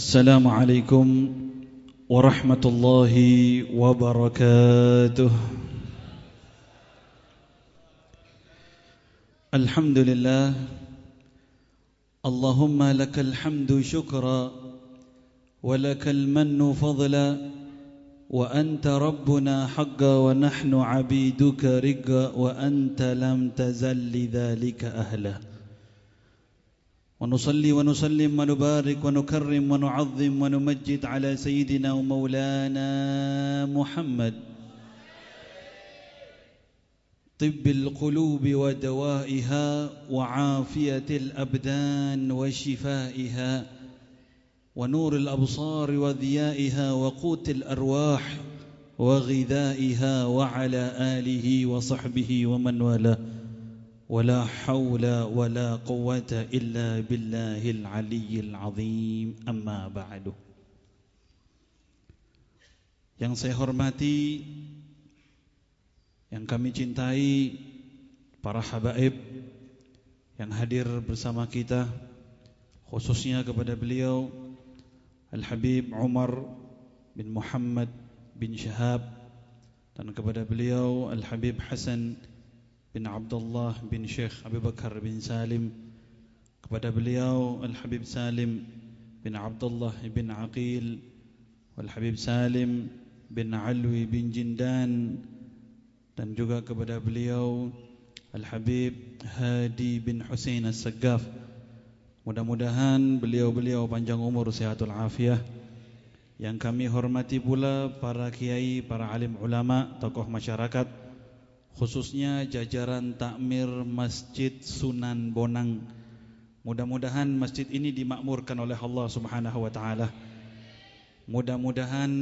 السلام عليكم ورحمة الله وبركاته. الحمد لله اللهم لك الحمد شكرا ولك المن فضلا وأنت ربنا حقا ونحن عبيدك رقا وأنت لم تزل لذلك أهلا. ونصلي ونسلم ونبارك ونكرم ونعظم ونمجد على سيدنا ومولانا محمد طب القلوب ودوائها وعافية الأبدان وشفائها ونور الأبصار وضيائها وقوت الأرواح وغذائها وعلى آله وصحبه ومن والاه ولا حول ولا قوة إلا بالله العلي العظيم أما بعد. Yang saya hormati, yang kami cintai, para habaib yang hadir bersama kita, khususnya kepada beliau Al-Habib Umar bin Muhammad bin Syahab, dan kepada beliau Al-Habib Hasan bin Abdullah bin Syekh Abu Bakar bin Salim, kepada beliau Al-Habib Salim bin Abdullah bin Aqil, Al-Habib Salim bin Alwi bin Jindan, dan juga kepada beliau Al-Habib Hadi bin Hussein As-Saggaf. Mudah-mudahan beliau-beliau panjang umur, sehatul afiah. Yang kami hormati pula para kiai, para alim ulama, tokoh masyarakat, khususnya jajaran takmir Masjid Sunan Bonang. Mudah-mudahan masjid ini dimakmurkan oleh Allah Subhanahu wa taala. Mudah-mudahan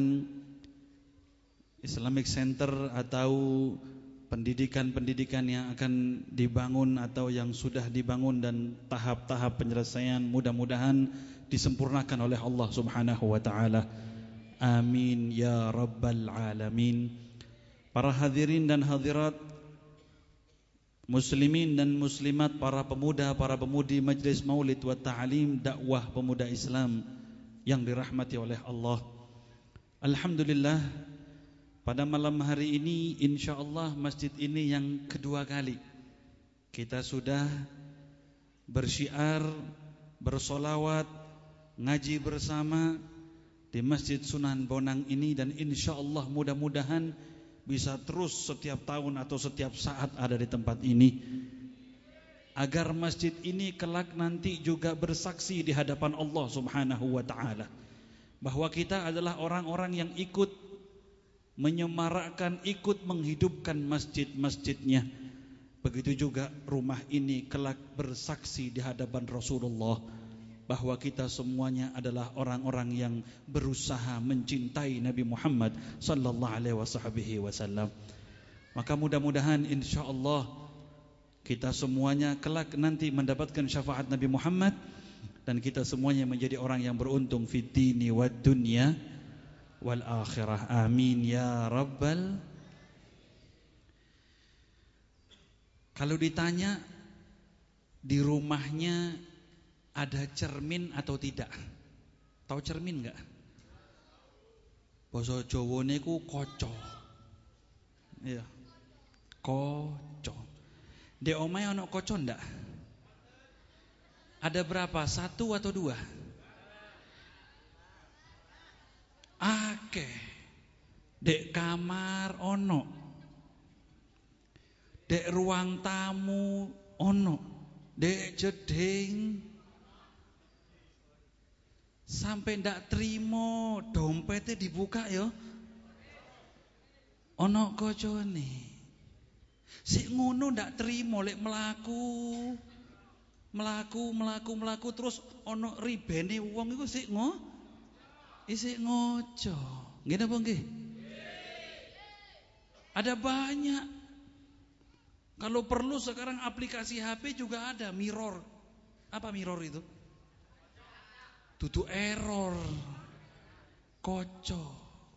Islamic Center atau pendidikan-pendidikan yang akan dibangun atau yang sudah dibangun dan tahap-tahap penyelesaian mudah-mudahan disempurnakan oleh Allah Subhanahu wa taala. Amin ya rabbal alamin. Para hadirin dan hadirat, muslimin dan muslimat, para pemuda, para pemudi Majlis Maulid wa Ta'lim Dakwah Pemuda Islam yang dirahmati oleh Allah. Alhamdulillah, pada malam hari ini insyaallah masjid ini yang kedua kali kita sudah bersyiar, bersolawat, ngaji bersama di Masjid Sunan Bonang ini, dan insyaallah mudah-mudahan bisa terus setiap tahun atau setiap saat ada di tempat ini, agar masjid ini kelak nanti juga bersaksi di hadapan Allah Subhanahu wa taala bahwa kita adalah orang-orang yang ikut menyemarakkan, ikut menghidupkan masjid-masjidnya. Begitu juga rumah ini kelak bersaksi di hadapan Rasulullah bahwa kita semuanya adalah orang-orang yang berusaha mencintai Nabi Muhammad sallallahu alaihi wasallam. Maka mudah-mudahan insyaallah kita semuanya kelak nanti mendapatkan syafaat Nabi Muhammad, dan kita semuanya menjadi orang yang beruntung fid dini wad dunya wal akhirah. Amin ya rabbal. Kalau ditanya di rumahnya ada cermin atau tidak? Tahu cermin enggak? Basa Jawane ku kaca. Iya. Kaca. Dek omahe ana kaca ndak? Ada berapa? 1 atau 2? Akeh. Dek kamar ono. Dek ruang tamu ono. Dek jeding. Sampai ndak trimo dompetnya dibuka ya. Ono kocone. Sik ngono ndak trimo lek melaku terus ono ribene wong iku sik ngoco. Nggih napa nggih? Ada banyak. Kalau perlu sekarang aplikasi HP juga ada mirror. Apa mirror itu? Dudu error. Koco.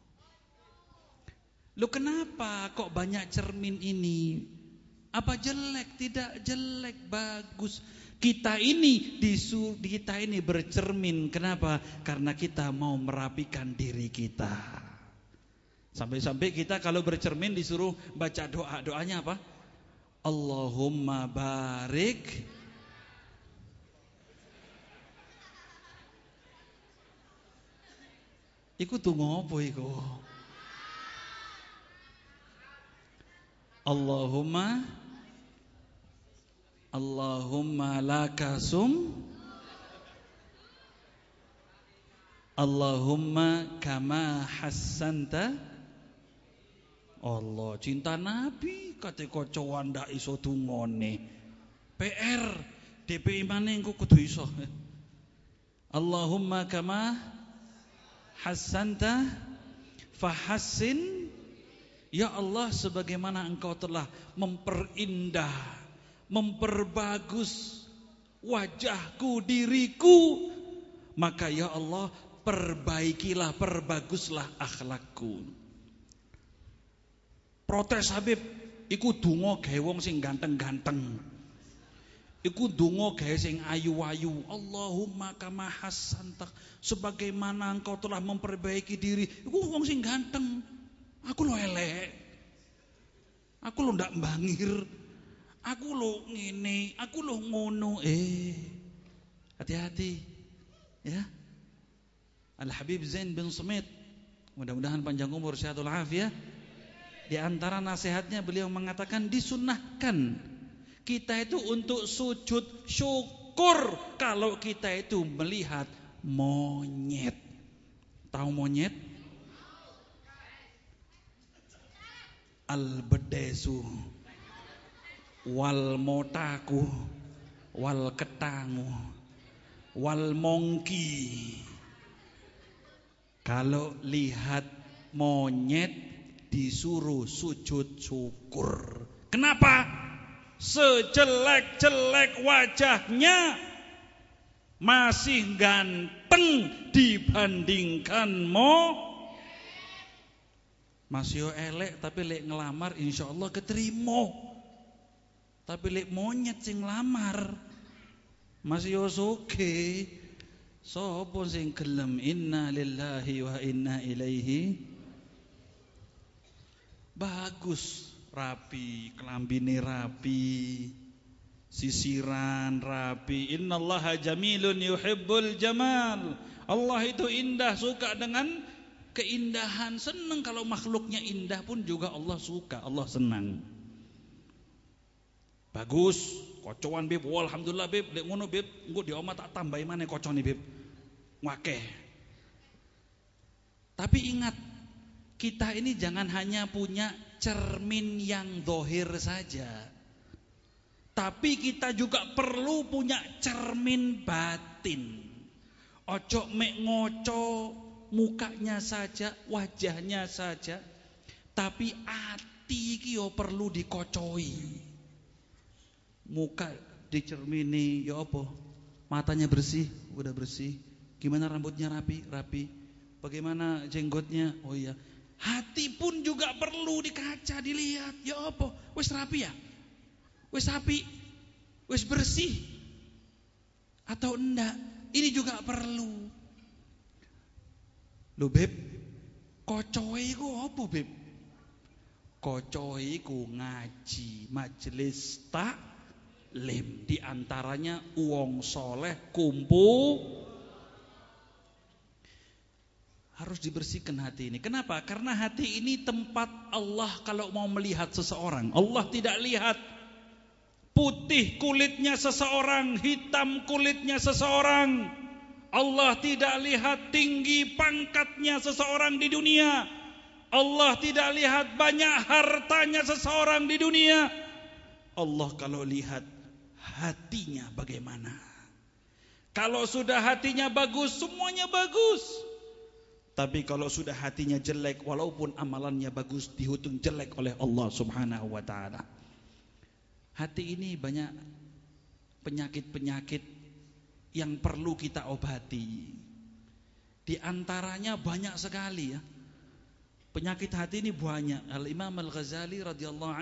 Loh kenapa kok banyak cermin ini? Apa jelek? Tidak jelek, bagus. Kita ini bercermin. Kenapa? Karena kita mau merapikan diri kita. Sampai-sampai kita kalau bercermin disuruh baca doa. Doanya apa? Allahumma barik. Iku tunggu apa iku? Allahumma lakasum. Allahumma kama hassanta. Allah cinta Nabi kate kocoan ndak iso tungone. PR DPI maneh engko kudu iso. Allahumma kama hassanta fahassin. Ya Allah, sebagaimana Engkau telah memperindah, memperbagus wajahku, diriku, maka ya Allah perbaikilah, perbaguslah akhlakku. Protes Habib, iku donga gawe wong sing ganteng-ganteng. Iku donga gawe sing ayu-ayu. Allahumma kama hassanta, sebagaimana Engkau telah memperbaiki diri. Iku wong sing ganteng. Aku lo elek. Aku lo ndak mbangir. Aku lo ngene, aku lo ngono. Hati-hati. Ya. Al-Habib Zain bin Sumit, mudah-mudahan panjang umur sehatul afiah. Di antara nasihatnya beliau mengatakan disunnahkan kita itu untuk sujud syukur kalau kita itu melihat monyet. Tahu monyet? Al-bedesu wal motaku wal ketangu wal mongki. Kalau lihat monyet disuruh sujud syukur. Kenapa? Sejelek-jelek wajahnya masih ganteng dibandingkan Mas yo elek tapi lek ngelamar insyaallah keterima. Tapi lek monyet sing ngelamar Mas yo soge. Sapa sing gelem? Inna lillahi wa inna ilaihi. Bagus, rapi, kelambine rapi, sisiran rapi. Innallaha jamilun yuhibbul jamal. Allah itu indah, suka dengan keindahan. Senang kalau makhluknya indah pun juga Allah suka, Allah senang. Bagus, kocoan bib, alhamdulillah bib, lek ngono bib, engko di omah tak tambahi maneh kocone bib. Wakeh. Tapi ingat, kita ini jangan hanya punya cermin yang dohir saja, tapi kita juga perlu punya cermin batin. Ojo mek ngoco mukanya saja, wajahnya saja, tapi ati iki yo perlu dikocoi. Muka dicermini ya apa? Matanya bersih, udah bersih. Gimana rambutnya rapi? Rapi. Bagaimana jenggotnya? Oh iya. Hati pun juga perlu dikaca, dilihat. Ya apa? Wis rapi ya? Wis rapi? Wis bersih? Atau enggak? Ini juga perlu. Lho Beb, kocoe iku apa Beb? Kocoe iku ngaji, majelis taklim. Di antaranya wong soleh kumpul. Harus dibersihkan hati ini. Kenapa? Karena hati ini tempat Allah kalau mau melihat seseorang. Allah tidak lihat putih kulitnya seseorang, hitam kulitnya seseorang. Allah tidak lihat tinggi pangkatnya seseorang di dunia. Allah tidak lihat banyak hartanya seseorang di dunia. Allah kalau lihat hatinya bagaimana. Kalau sudah hatinya bagus, semuanya bagus. Tapi kalau sudah hatinya jelek, walaupun amalannya bagus, dihitung jelek oleh Allah Subhanahu wa ta'ala. Hati ini banyak penyakit-penyakit yang perlu kita obati. Di antaranya banyak sekali ya. Penyakit hati ini banyak. Al-Imam Al-Ghazali radhiyallahu anhu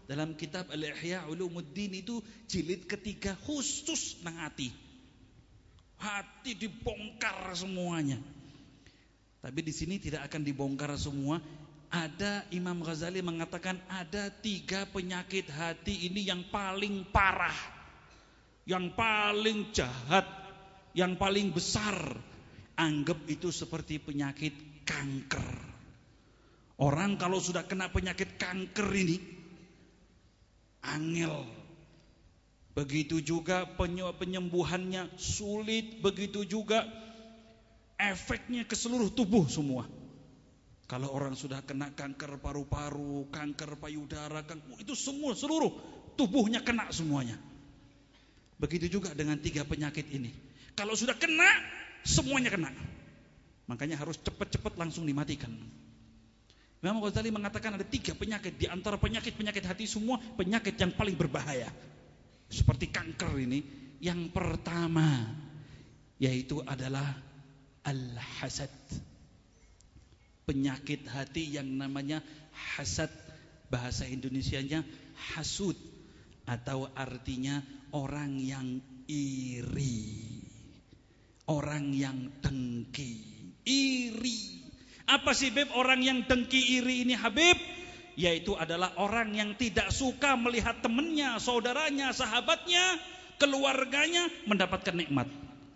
Dalam kitab Al-Ihya Ulumuddin itu jilid ketiga khusus nang hati. Hati dibongkar semuanya. Tapi di sini tidak akan dibongkar semua. Ada Imam Ghazali mengatakan ada 3 penyakit hati ini yang paling parah, yang paling jahat, yang paling besar. Anggap itu seperti penyakit kanker. Orang kalau sudah kena penyakit kanker ini angel. Begitu juga penyembuhannya sulit, begitu juga efeknya ke seluruh tubuh semua. Kalau orang sudah kena kanker paru-paru, kanker payudara, itu semua seluruh tubuhnya kena semuanya. Begitu juga dengan 3 penyakit ini. Kalau sudah kena, semuanya kena. Makanya harus cepat-cepat langsung dimatikan. Imam Ghazali mengatakan ada 3 penyakit. Di antara penyakit-penyakit hati semua, penyakit yang paling berbahaya. Seperti kanker ini. Yang pertama, yaitu adalah al-hasad. Penyakit hati yang namanya hasad. Bahasa Indonesianya hasud. Atau artinya orang yang iri. Orang yang dengki. Iri. Apa sih Beb orang yang dengki iri ini Habib? Yaitu adalah orang yang tidak suka melihat temannya, saudaranya, sahabatnya, keluarganya mendapatkan nikmat.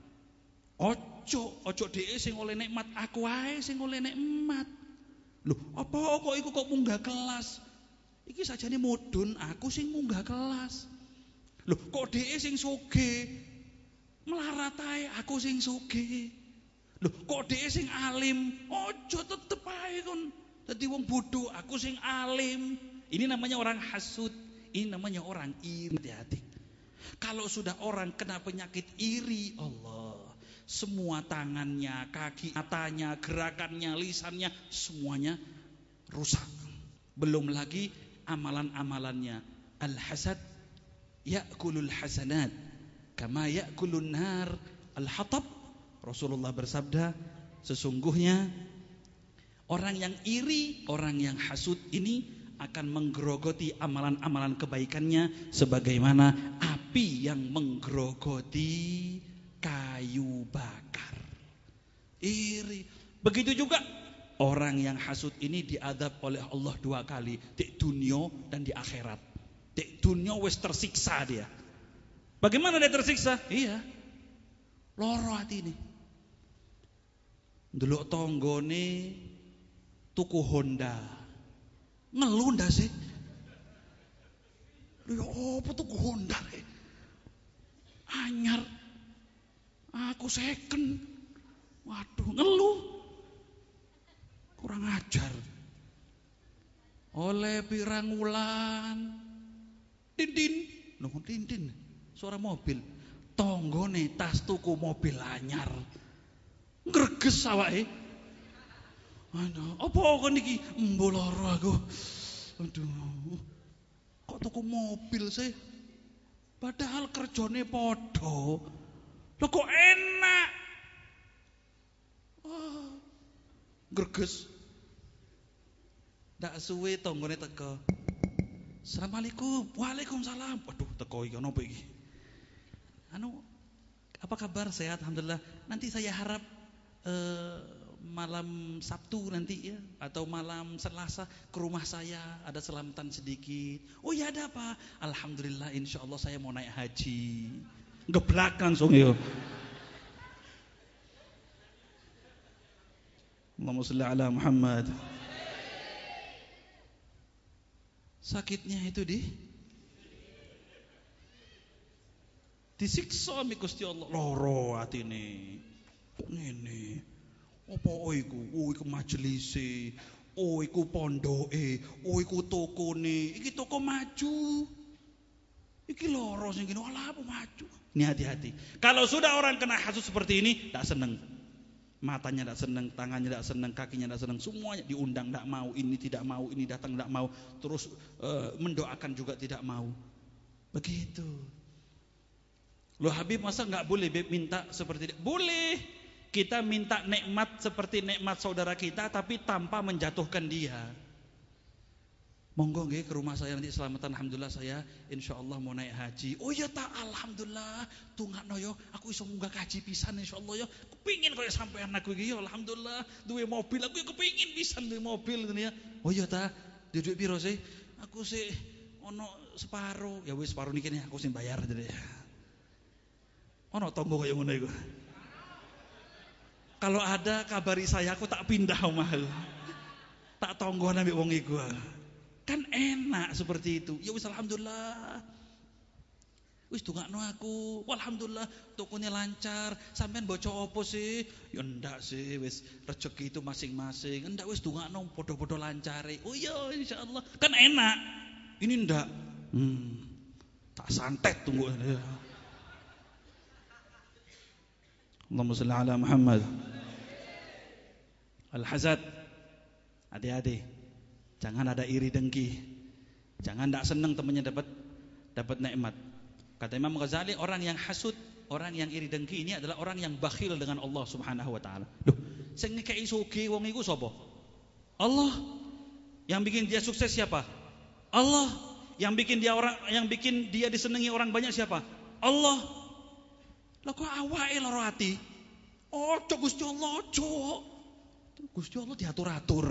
Ojo dhek sing oleh nikmat, aku ae sing oleh nikmat. Loh, apa kok iku kok munggah kelas? Iki sajane mudhun, aku sing munggah kelas. Loh, kok dhek sing sugih? Melarat ae, aku sing sugih. Loh, kok dhek sing alim? Ojo tetep ae kon dadi wong bodoh, aku sing alim. Ini namanya orang hasud, ini namanya orang iri hati. Kalau sudah orang kena penyakit iri, Allah, semua tangannya, kaki, matanya, gerakannya, lisannya, semuanya rusak. Belum lagi amalan-amalannya. Al-hasad ya'kulul hasanat kama ya'kulun nar al-hatab. Rasulullah bersabda, sesungguhnya orang yang iri, orang yang hasud ini akan menggerogoti amalan-amalan kebaikannya sebagaimana api yang menggerogoti kayu bakar. Iri. Begitu juga orang yang hasud ini diadab oleh Allah 2 kali, di dunia dan di akhirat. Di dunia wis tersiksa dia. Bagaimana dia tersiksa? Iya. Loro hati ini. Ndelok tanggane tuku Honda. Ngeluh ndak sih? Lho opo tuku Honda rek? Anyar. Aku second. Waduh, ngeluh. Kurang ajar. Oleh pirang wulan. Din. Loh, din. Suara mobil. Tanggane tas tuku mobil anyar. Ngreges awake. Aduh, apa kon iki? Embo lara aku. Aduh. Kok tuku mobil sih? Padahal kerjane padha. Lho kok enak. Oh, greges. Ndak suwe tanggane teko. Assalamualaikum. Waalaikumsalam. Waduh, teko iki ono apa iki? Apa kabar? Sehat alhamdulillah. Nanti saya harap malam Sabtu nanti ya, atau malam Selasa ke rumah saya ada selamatan sedikit. Oh ya, ada apa? Alhamdulillah, insya Allah saya mau naik haji. Geblak langsung yo. Allahumma sholli ala Muhammad. Sakitnya itu disiksa mi Gusti Allah. Loro atine. Ngene. Apa iku? Oh iku majelise. Oh iku pondoke. Oh iku tokone. Iki toko maju. Iki loro sing ngene. Alah apa maju? Ini hati-hati. Kalau sudah orang kena hasud seperti ini, tidak senang. Matanya tidak senang, tangannya tidak senang, kakinya tidak senang, semuanya diundang tidak mau, ini tidak mau, ini datang tidak mau, terus mendoakan juga tidak mau. Begitu. Loh Habib, masa nggak boleh Beb minta seperti itu? Boleh. Kita minta nikmat seperti nikmat saudara kita, tapi tanpa menjatuhkan dia. Monggo nggih ke rumah saya nanti selamatan. Alhamdulillah saya insyaallah mau naik haji. Oh ya tak, alhamdulillah. Tungakno yo aku iso munggah haji pisan insyaallah yo. Kepingin koyo sampean aku iki yo alhamdulillah. Duwe mobil aku yo kepingin pisan duwe mobil ngono ya. Oh ya ta, duit piro sih? Aku sih ono separo. Ya wis separo niki aku sing bayar jadi. Ono tonggo koyo ngono iku. Kalau ada kabari saya aku tak pindah omah. Tak tonggoan ambek wong iku. Kan enak seperti itu. Ya wis alhamdulillah. Wis dongakno aku. Alhamdulillah tokonya lancar. Sampean boco opo sih? Ya ndak sih, wis rezeki itu masing-masing. Ndak wis dongakno padha-padha lancare. Oh iya insyaallah. Kan enak. Ini ndak. Tak santet tunggu. Allahumma shalli ala Muhammad. Al-hasad. Hati-hati. Jangan ada iri dengki. Jangan tidak senang temannya dapat nikmat. Kata Imam Ghazali, orang yang hasud, orang yang iri dengki ini adalah orang yang bakhil dengan Allah Subhanahu wa taala. Duh, sing ngekeki sugih wong iku sapa? Allah. Yang bikin dia sukses siapa? Allah. Yang bikin dia disenangi orang banyak siapa? Allah. Lah kok awake lara ati? Ojo Gusti Allah, ojo. Gusti Allah diatur-atur.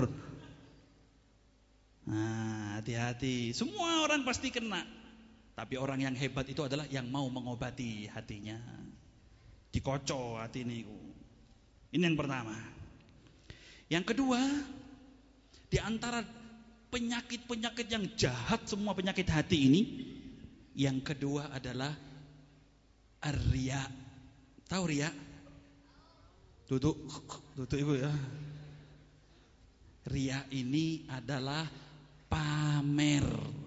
Nah, hati-hati. Semua orang pasti kena. Tapi orang yang hebat itu adalah yang mau mengobati hatinya. Dikoco hati niku. Ini yang pertama. Yang kedua, di antara penyakit-penyakit yang jahat, semua penyakit hati ini, yang kedua adalah ar-riya. Tahu riya? Duduk ibu ya. Riya ini adalah pamer.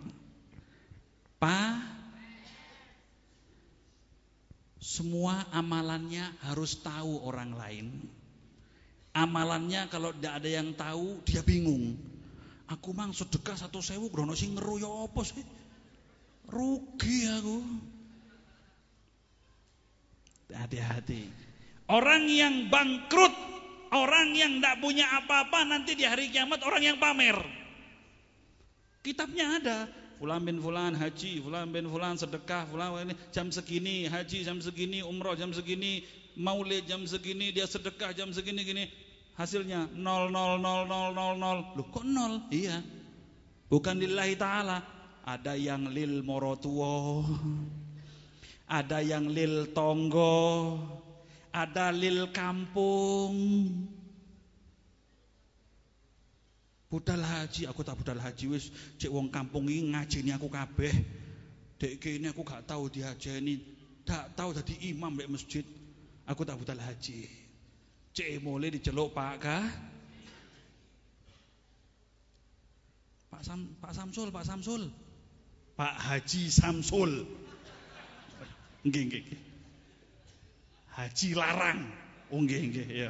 Semua amalannya harus tahu orang lain. Amalannya kalau tidak ada yang tahu dia bingung. Aku mang sedekah 1.000 grono sing ngeru ya apa sih? Rugi aku. Hati-hati. Orang yang bangkrut, orang yang tidak punya apa-apa nanti di hari kiamat orang yang pamer. Kitabnya ada. Fulan bin fulan haji, fulan bin fulan sedekah, fulan ini jam segini haji, jam segini umroh, jam segini maulid, jam segini dia sedekah, jam segini gini. Hasilnya 0 0 0 0 0 0. Loh kok 0? Iya. Bukan lillahi taala. Ada yang lil morotuwo. Ada yang lil tonggo. Ada lil kampung. Budal haji, aku tak budal haji wis cek wong kampung iki ngajeni aku kabeh. Dek kene aku gak tahu diajeni, gak tahu dadi imam mek masjid. Aku tak budal haji. Cek mulai diceluk Pak Samsul. Pak Haji Samsul. Nggih. Haji larang. Oh nggih ya.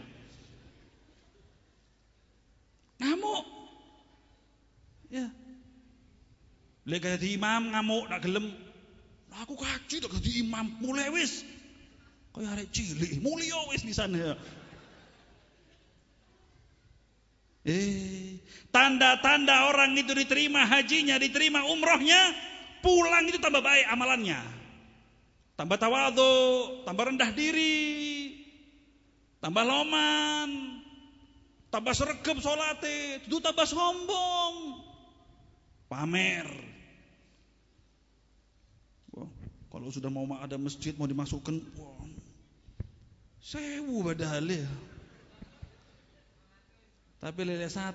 Ngamuk. Ya. Lek dadi imam ngamuk tak gelem. Aku kaji tak dadi imam, mulai wis. Kaya arek cilik, mulya wis pisan ya. Tanda-tanda orang itu diterima hajinya, diterima umrohnya, pulang itu tambah baik amalannya. Tambah tawadhu, tambah rendah diri, tambah loman, tambah sregep salate, itu tambah sombong. Pamer. Wah, kalau sudah mau ada masjid mau dimasukkan, wah, 1.000 padahal ya. Tapi lele 1.000.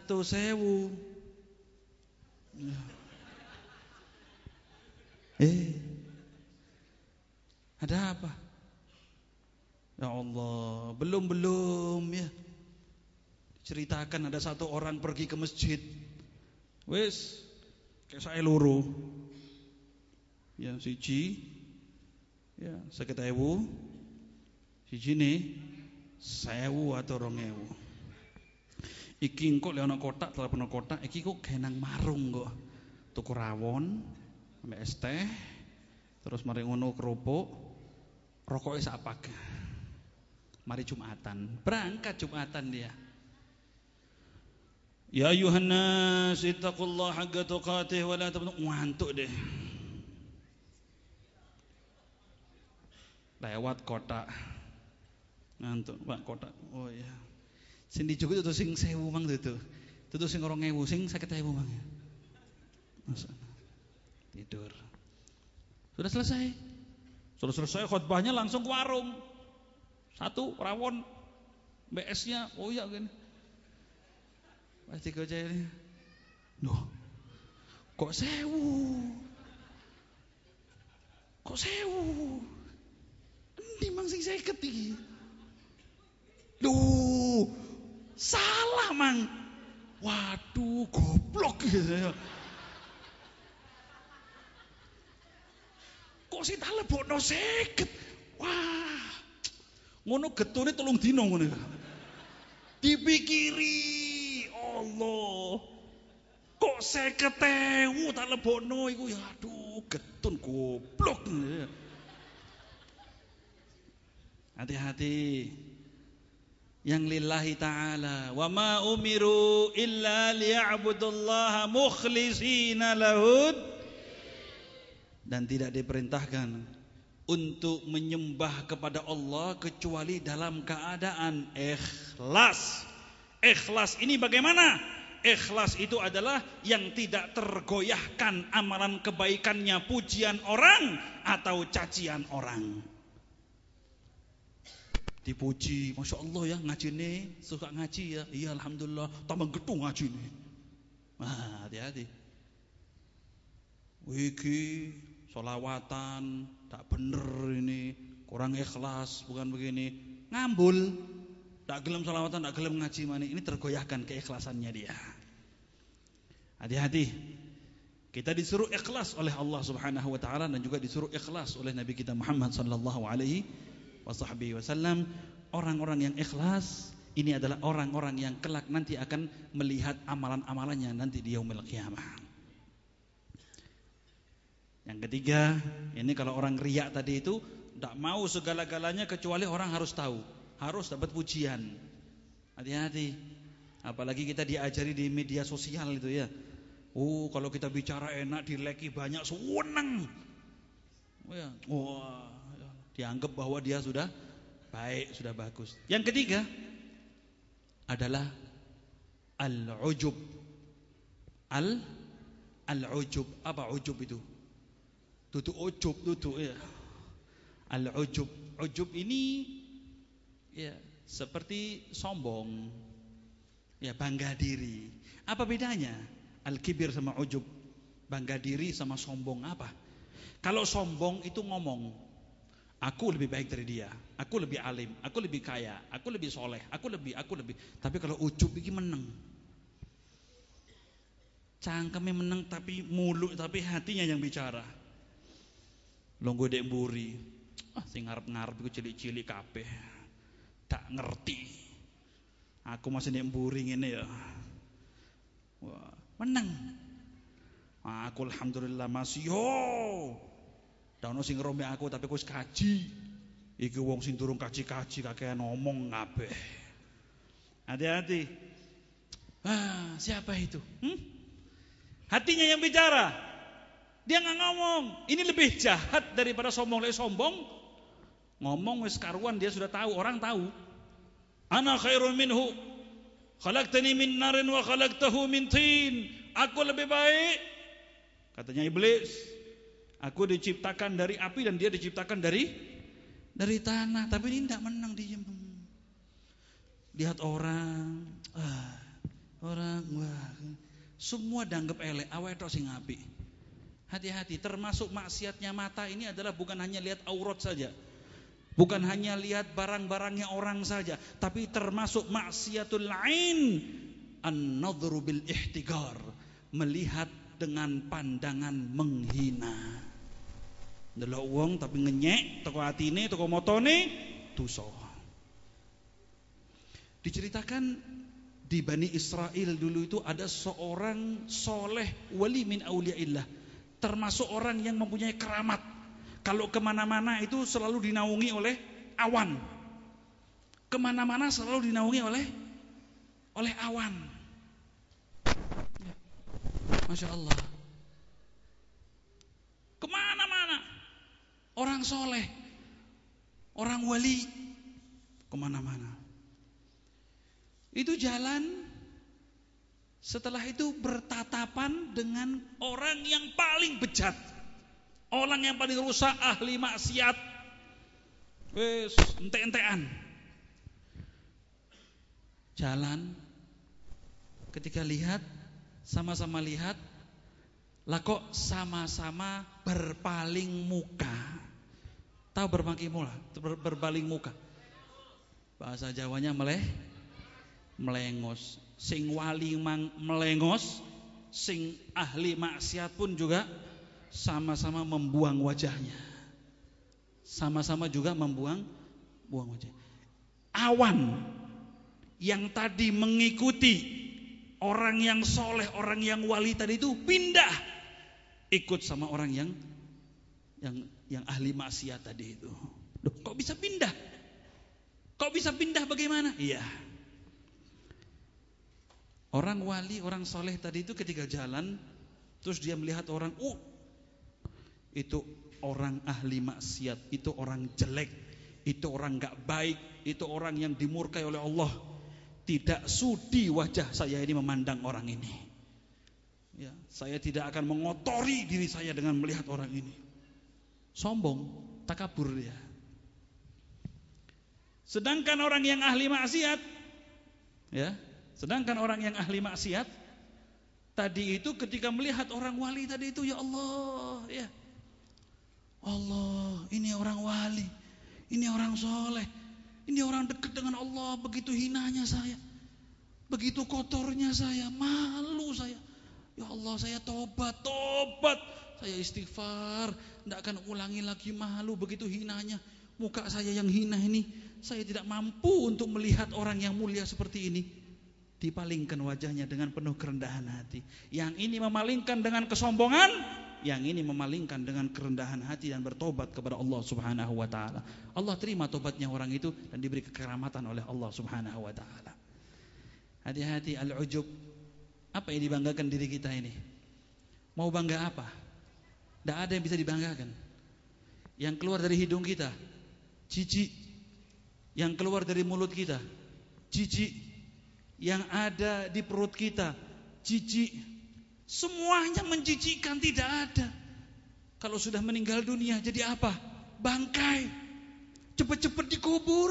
Ada apa? Ya Allah, belum ya. Ceritakan ada satu orang pergi ke masjid. Wes, kayak saya luru. Ya, siji. Ya, 50.000. Siji nih 1.000 atau 2.000. Iki engko le ana kotak, telepon kotak, iki kok genang marung kok. Tuku rawon, ambek es teh, terus mari ngono kerupuk, rokoke sak pak. Mari Jumatan, berangkat Jumatan dia. Ya ayuhan nas ittaqullaha haqqa tuqatih wa la tamutunna. Ngantuk deh. Lewat kotak. Ngantuk, Pak, kotak. Oh iya. Sing dicukup itu sing 1000 mang itu. Itu sing 2000, sing 50.000 mang. Tidur. Sudah selesai. Sudah selesai khutbahnya langsung ke warung. Satu rawon BS-nya. Oh iya gini. Pasti gojek ini. Loh. Kok 1000? Kok 1000? Endi mang sing 50 iki? Duh. Salah mang. Waduh, goblok gitu. Kok sing tak lebokno 50? Wah. Ngono getune 3 dina ngono. Dipikiri, Allah. Kok 50.000 tak lebokno iku ya aduh, getun goblok. Hati-hati. Yang lillahi ta'ala. Wa ma umiru illa liya'budullaha mukhlishina lahud. Dan tidak diperintahkan untuk menyembah kepada Allah kecuali dalam keadaan ikhlas. Ikhlas ini bagaimana? Ikhlas itu adalah yang tidak tergoyahkan amalan kebaikannya pujian orang atau cacian orang. Dipuji, Masya Allah ya ngaji nih, suka ngaji ya, iya Alhamdulillah, tambah gedung ngaji nih. Nah, hati-hati. Wiki, solawatan, tak bener ini, kurang ikhlas, bukan begini. Ngambul, tak gelem solawatan, tak gelem ngaji mani. Ini tergoyahkan keikhlasannya dia. Hati-hati. Kita disuruh ikhlas oleh Allah Subhanahu wa taala dan juga disuruh ikhlas oleh Nabi kita Muhammad sallallahu alaihi wasallam. Orang-orang yang ikhlas ini adalah orang-orang yang kelak nanti akan melihat amalan-amalannya nanti di yaumil qiyamah. Yang ketiga, ini kalau orang riya tadi itu tidak mau segala-galanya kecuali orang harus tahu, harus dapat pujian. Hati-hati. Apalagi kita diajari di media sosial itu ya. Oh, kalau kita bicara enak dileki banyak, seneng. Wah, dianggap bahwa dia sudah baik, sudah bagus. Yang ketiga adalah al-ujub. Al-ujub. Apa ujub itu? Tutu ujub, tutu ya. Al-ujub. Ujub ini ya seperti sombong. Ya, bangga diri. Apa bedanya? Al-kibir sama ujub. Bangga diri sama sombong apa? Kalau sombong itu ngomong, aku lebih baik dari dia, aku lebih alim, aku lebih kaya, aku lebih soleh, aku lebih. Tapi kalau ujub ini menang. Cangkemnya menang tapi mulut, tapi hatinya yang bicara. Longgo dek mburi, sing ngarep-ngarep iku cilik-cilik kabeh. Tak ngerti. Aku masih dek mburi ngene ya. Wah, menang. Aku alhamdulillah masih yo. Daono sing ngrome aku tapi aku wis kaji. Iki wong sing durung kaji-kaji kakean ngomong kabeh. Hati-hati. Siapa itu? Hatinya yang bicara. Dia nggak ngomong. Ini lebih jahat daripada sombong. Lek sombong ngomong wis karuan, dia sudah tahu, orang tahu. Ana khairun minhu. Khalaqtani min narin wa khalaqtahu min tin. Aku lebih baik. Katanya iblis. Aku diciptakan dari api dan dia diciptakan dari tanah. Tapi ini tidak menang, diem. Lihat orang, wah, semua dianggap elek, awake tok sing apik. Hati-hati, termasuk maksiatnya mata ini adalah bukan hanya lihat aurat saja. Bukan hanya lihat barang-barangnya orang saja, tapi termasuk maksiatul ain, an-nadhru bil ihtigar, melihat dengan pandangan menghina. Ndelok wong tapi ngenyek teko atine, teko motone dosa. Diceritakan di Bani Israel dulu itu ada seorang soleh wali min auliyaillah, termasuk orang yang mempunyai keramat. Kalau kemana-mana itu selalu dinaungi oleh awan. Kemana-mana selalu dinaungi oleh awan. Masya Allah. Kemana-mana orang soleh, orang wali, kemana-mana. Itu jalan. Setelah itu bertatapan dengan orang yang paling bejat, orang yang paling rusak, ahli maksiat. Wes ente-entean. Jalan. Ketika lihat, sama-sama lihat, lah kok sama-sama berpaling muka. Tahu berpaling muka? Bahasa Jawanya melengos. Sing wali melengos, sing ahli maksiat pun juga sama-sama membuang wajahnya. Sama-sama juga membuang wajah. Awan yang tadi mengikuti orang yang soleh, orang yang wali tadi itu pindah ikut sama orang yang ahli maksiat tadi itu. Loh, kok bisa pindah? Kok bisa pindah bagaimana? Iya. Orang wali, orang soleh tadi itu ketika jalan, terus dia melihat orang, itu orang ahli maksiat, itu orang jelek, itu orang gak baik, itu orang yang dimurkai oleh Allah. Tidak sudi wajah saya ini memandang orang ini. Ya, saya tidak akan mengotori diri saya dengan melihat orang ini. Sombong, takabur dia. Sedangkan orang yang ahli maksiat, ya. Sedangkan orang yang ahli maksiat tadi itu ketika melihat orang wali tadi itu, ya Allah, ya Allah, ini orang wali, ini orang soleh, ini orang dekat dengan Allah. Begitu hinanya saya, begitu kotornya saya, malu saya. Ya Allah, saya tobat, saya istighfar, tidak akan ulangi lagi. Malu begitu hinanya, muka saya yang hina ini, saya tidak mampu untuk melihat orang yang mulia seperti ini. Dipalingkan wajahnya dengan penuh kerendahan hati. Yang ini memalingkan dengan kesombongan, yang ini memalingkan dengan kerendahan hati dan bertobat kepada Allah Subhanahu wa taala. Allah terima tobatnya orang itu dan diberi kekeramatan oleh Allah Subhanahu wa taala. Hati-hati al-ujub. Apa yang dibanggakan diri kita ini? Mau bangga apa? Tidak ada yang bisa dibanggakan. Yang keluar dari hidung kita jijik, yang keluar dari mulut kita jijik, yang ada di perut kita jijik. Semuanya menjijikkan, tidak ada. Kalau sudah meninggal dunia jadi apa? Bangkai, cepat-cepat dikubur.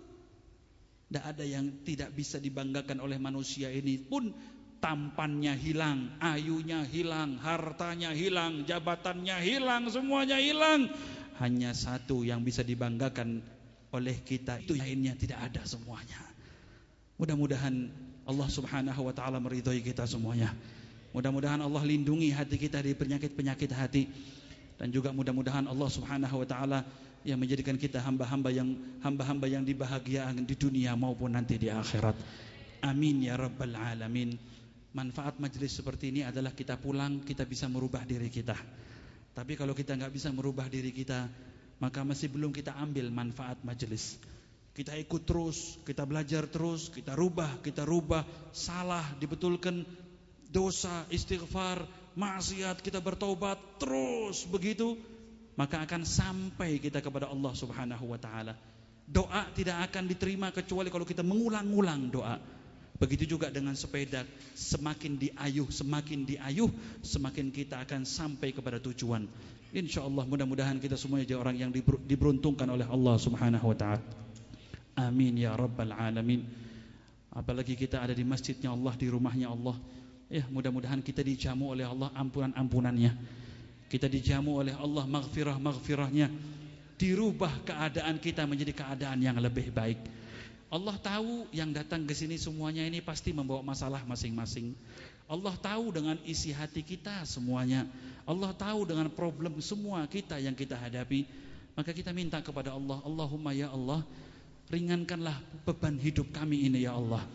Tidak ada yang tidak bisa dibanggakan oleh manusia ini pun. Tampannya hilang, ayunya hilang, hartanya hilang, jabatannya hilang, semuanya hilang. Hanya satu yang bisa dibanggakan oleh kita, itu lainnya tidak ada semuanya. Mudah-mudahan Allah Subhanahu wa taala meridhai kita semuanya. Mudah-mudahan Allah lindungi hati kita dari penyakit-penyakit hati, dan juga mudah-mudahan Allah Subhanahu wa taala yang menjadikan kita hamba-hamba yang dibahagiakan di dunia maupun nanti di akhirat. Amin ya rabbal alamin. Manfaat majelis seperti ini adalah kita pulang, kita bisa merubah diri kita. Tapi kalau kita nggak bisa merubah diri kita, maka masih belum kita ambil manfaat majelis. Kita ikut terus, kita belajar terus, kita rubah, salah dibetulkan, dosa, istighfar, maksiat kita bertaubat terus begitu, maka akan sampai kita kepada Allah Subhanahu wa taala. Doa tidak akan diterima kecuali kalau kita mengulang-ulang doa. Begitu juga dengan sepeda, semakin diayuh, semakin kita akan sampai kepada tujuan. InsyaAllah mudah-mudahan kita semuanya jadi orang yang diberuntungkan oleh Allah Subhanahu wa ta'ala. Amin ya rabbal alamin. Apalagi kita ada di masjidnya Allah, di rumahnya Allah. Ya, mudah-mudahan kita dijamu oleh Allah ampunan-ampunannya. Kita dijamu oleh Allah maghfirah-maghfirahnya. Dirubah keadaan kita menjadi keadaan yang lebih baik. Allah tahu yang datang ke sini semuanya ini pasti membawa masalah masing-masing. Allah tahu dengan isi hati kita semuanya. Allah tahu dengan problem semua kita yang kita hadapi. Maka kita minta kepada Allah, Allahumma ya Allah, ringankanlah beban hidup kami ini ya Allah.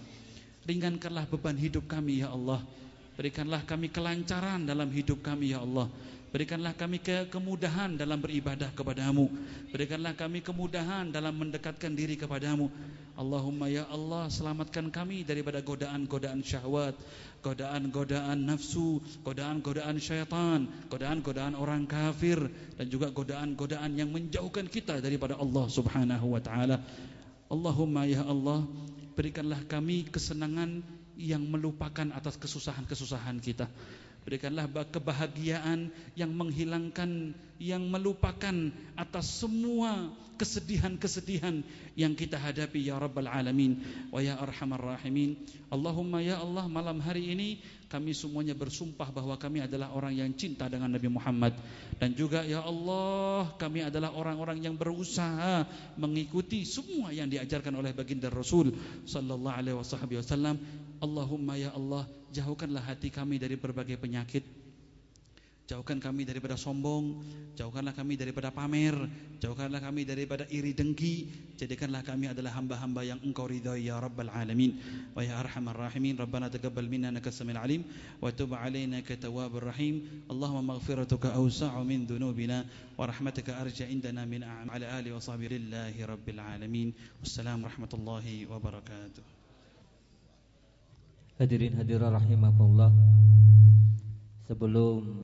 Ringankanlah beban hidup kami ya Allah. Berikanlah kami kelancaran dalam hidup kami ya Allah. Berikanlah kami kemudahan dalam beribadah kepadamu. Berikanlah kami kemudahan dalam mendekatkan diri kepadamu. Allahumma ya Allah, selamatkan kami daripada godaan-godaan syahwat, godaan-godaan nafsu, godaan-godaan syaitan, godaan-godaan orang kafir, dan juga godaan-godaan yang menjauhkan kita daripada Allah subhanahu wa ta'ala. Allahumma ya Allah, berikanlah kami kesenangan yang melupakan atas kesusahan-kesusahan kita. Berikanlah kebahagiaan yang menghilangkan, yang melupakan atas semua kesedihan-kesedihan yang kita hadapi ya Rabbal Alamin wa ya Arhamar Rahimin. Allahumma ya Allah, malam hari ini kami semuanya bersumpah bahwa kami adalah orang yang cinta dengan Nabi Muhammad. Dan juga ya Allah, kami adalah orang-orang yang berusaha mengikuti semua yang diajarkan oleh baginda Rasul sallallahu alaihi wasallam. Allahumma ya Allah, jauhkanlah hati kami dari berbagai penyakit. Jauhkan kami daripada sombong, jauhkanlah kami daripada pamer, jauhkanlah kami daripada iri dengki. Jadikanlah kami adalah hamba-hamba yang Engkau ridhai ya Rabbal Alamin wa ya Arhamar Rahimin. Rabbana taqabbal minna innaka samiul alim wa tub alaina innaka tawwabur rahim. Allahumma maghfiratuka awsa'u min dhunubina wa rahmatuka arja indana min a'mali ali wa sahbihi lillahi rabbil alamin. Wassalamu warahmatullahi wabarakatuh. Hadirin hadirat rahimakumullah. Sebelum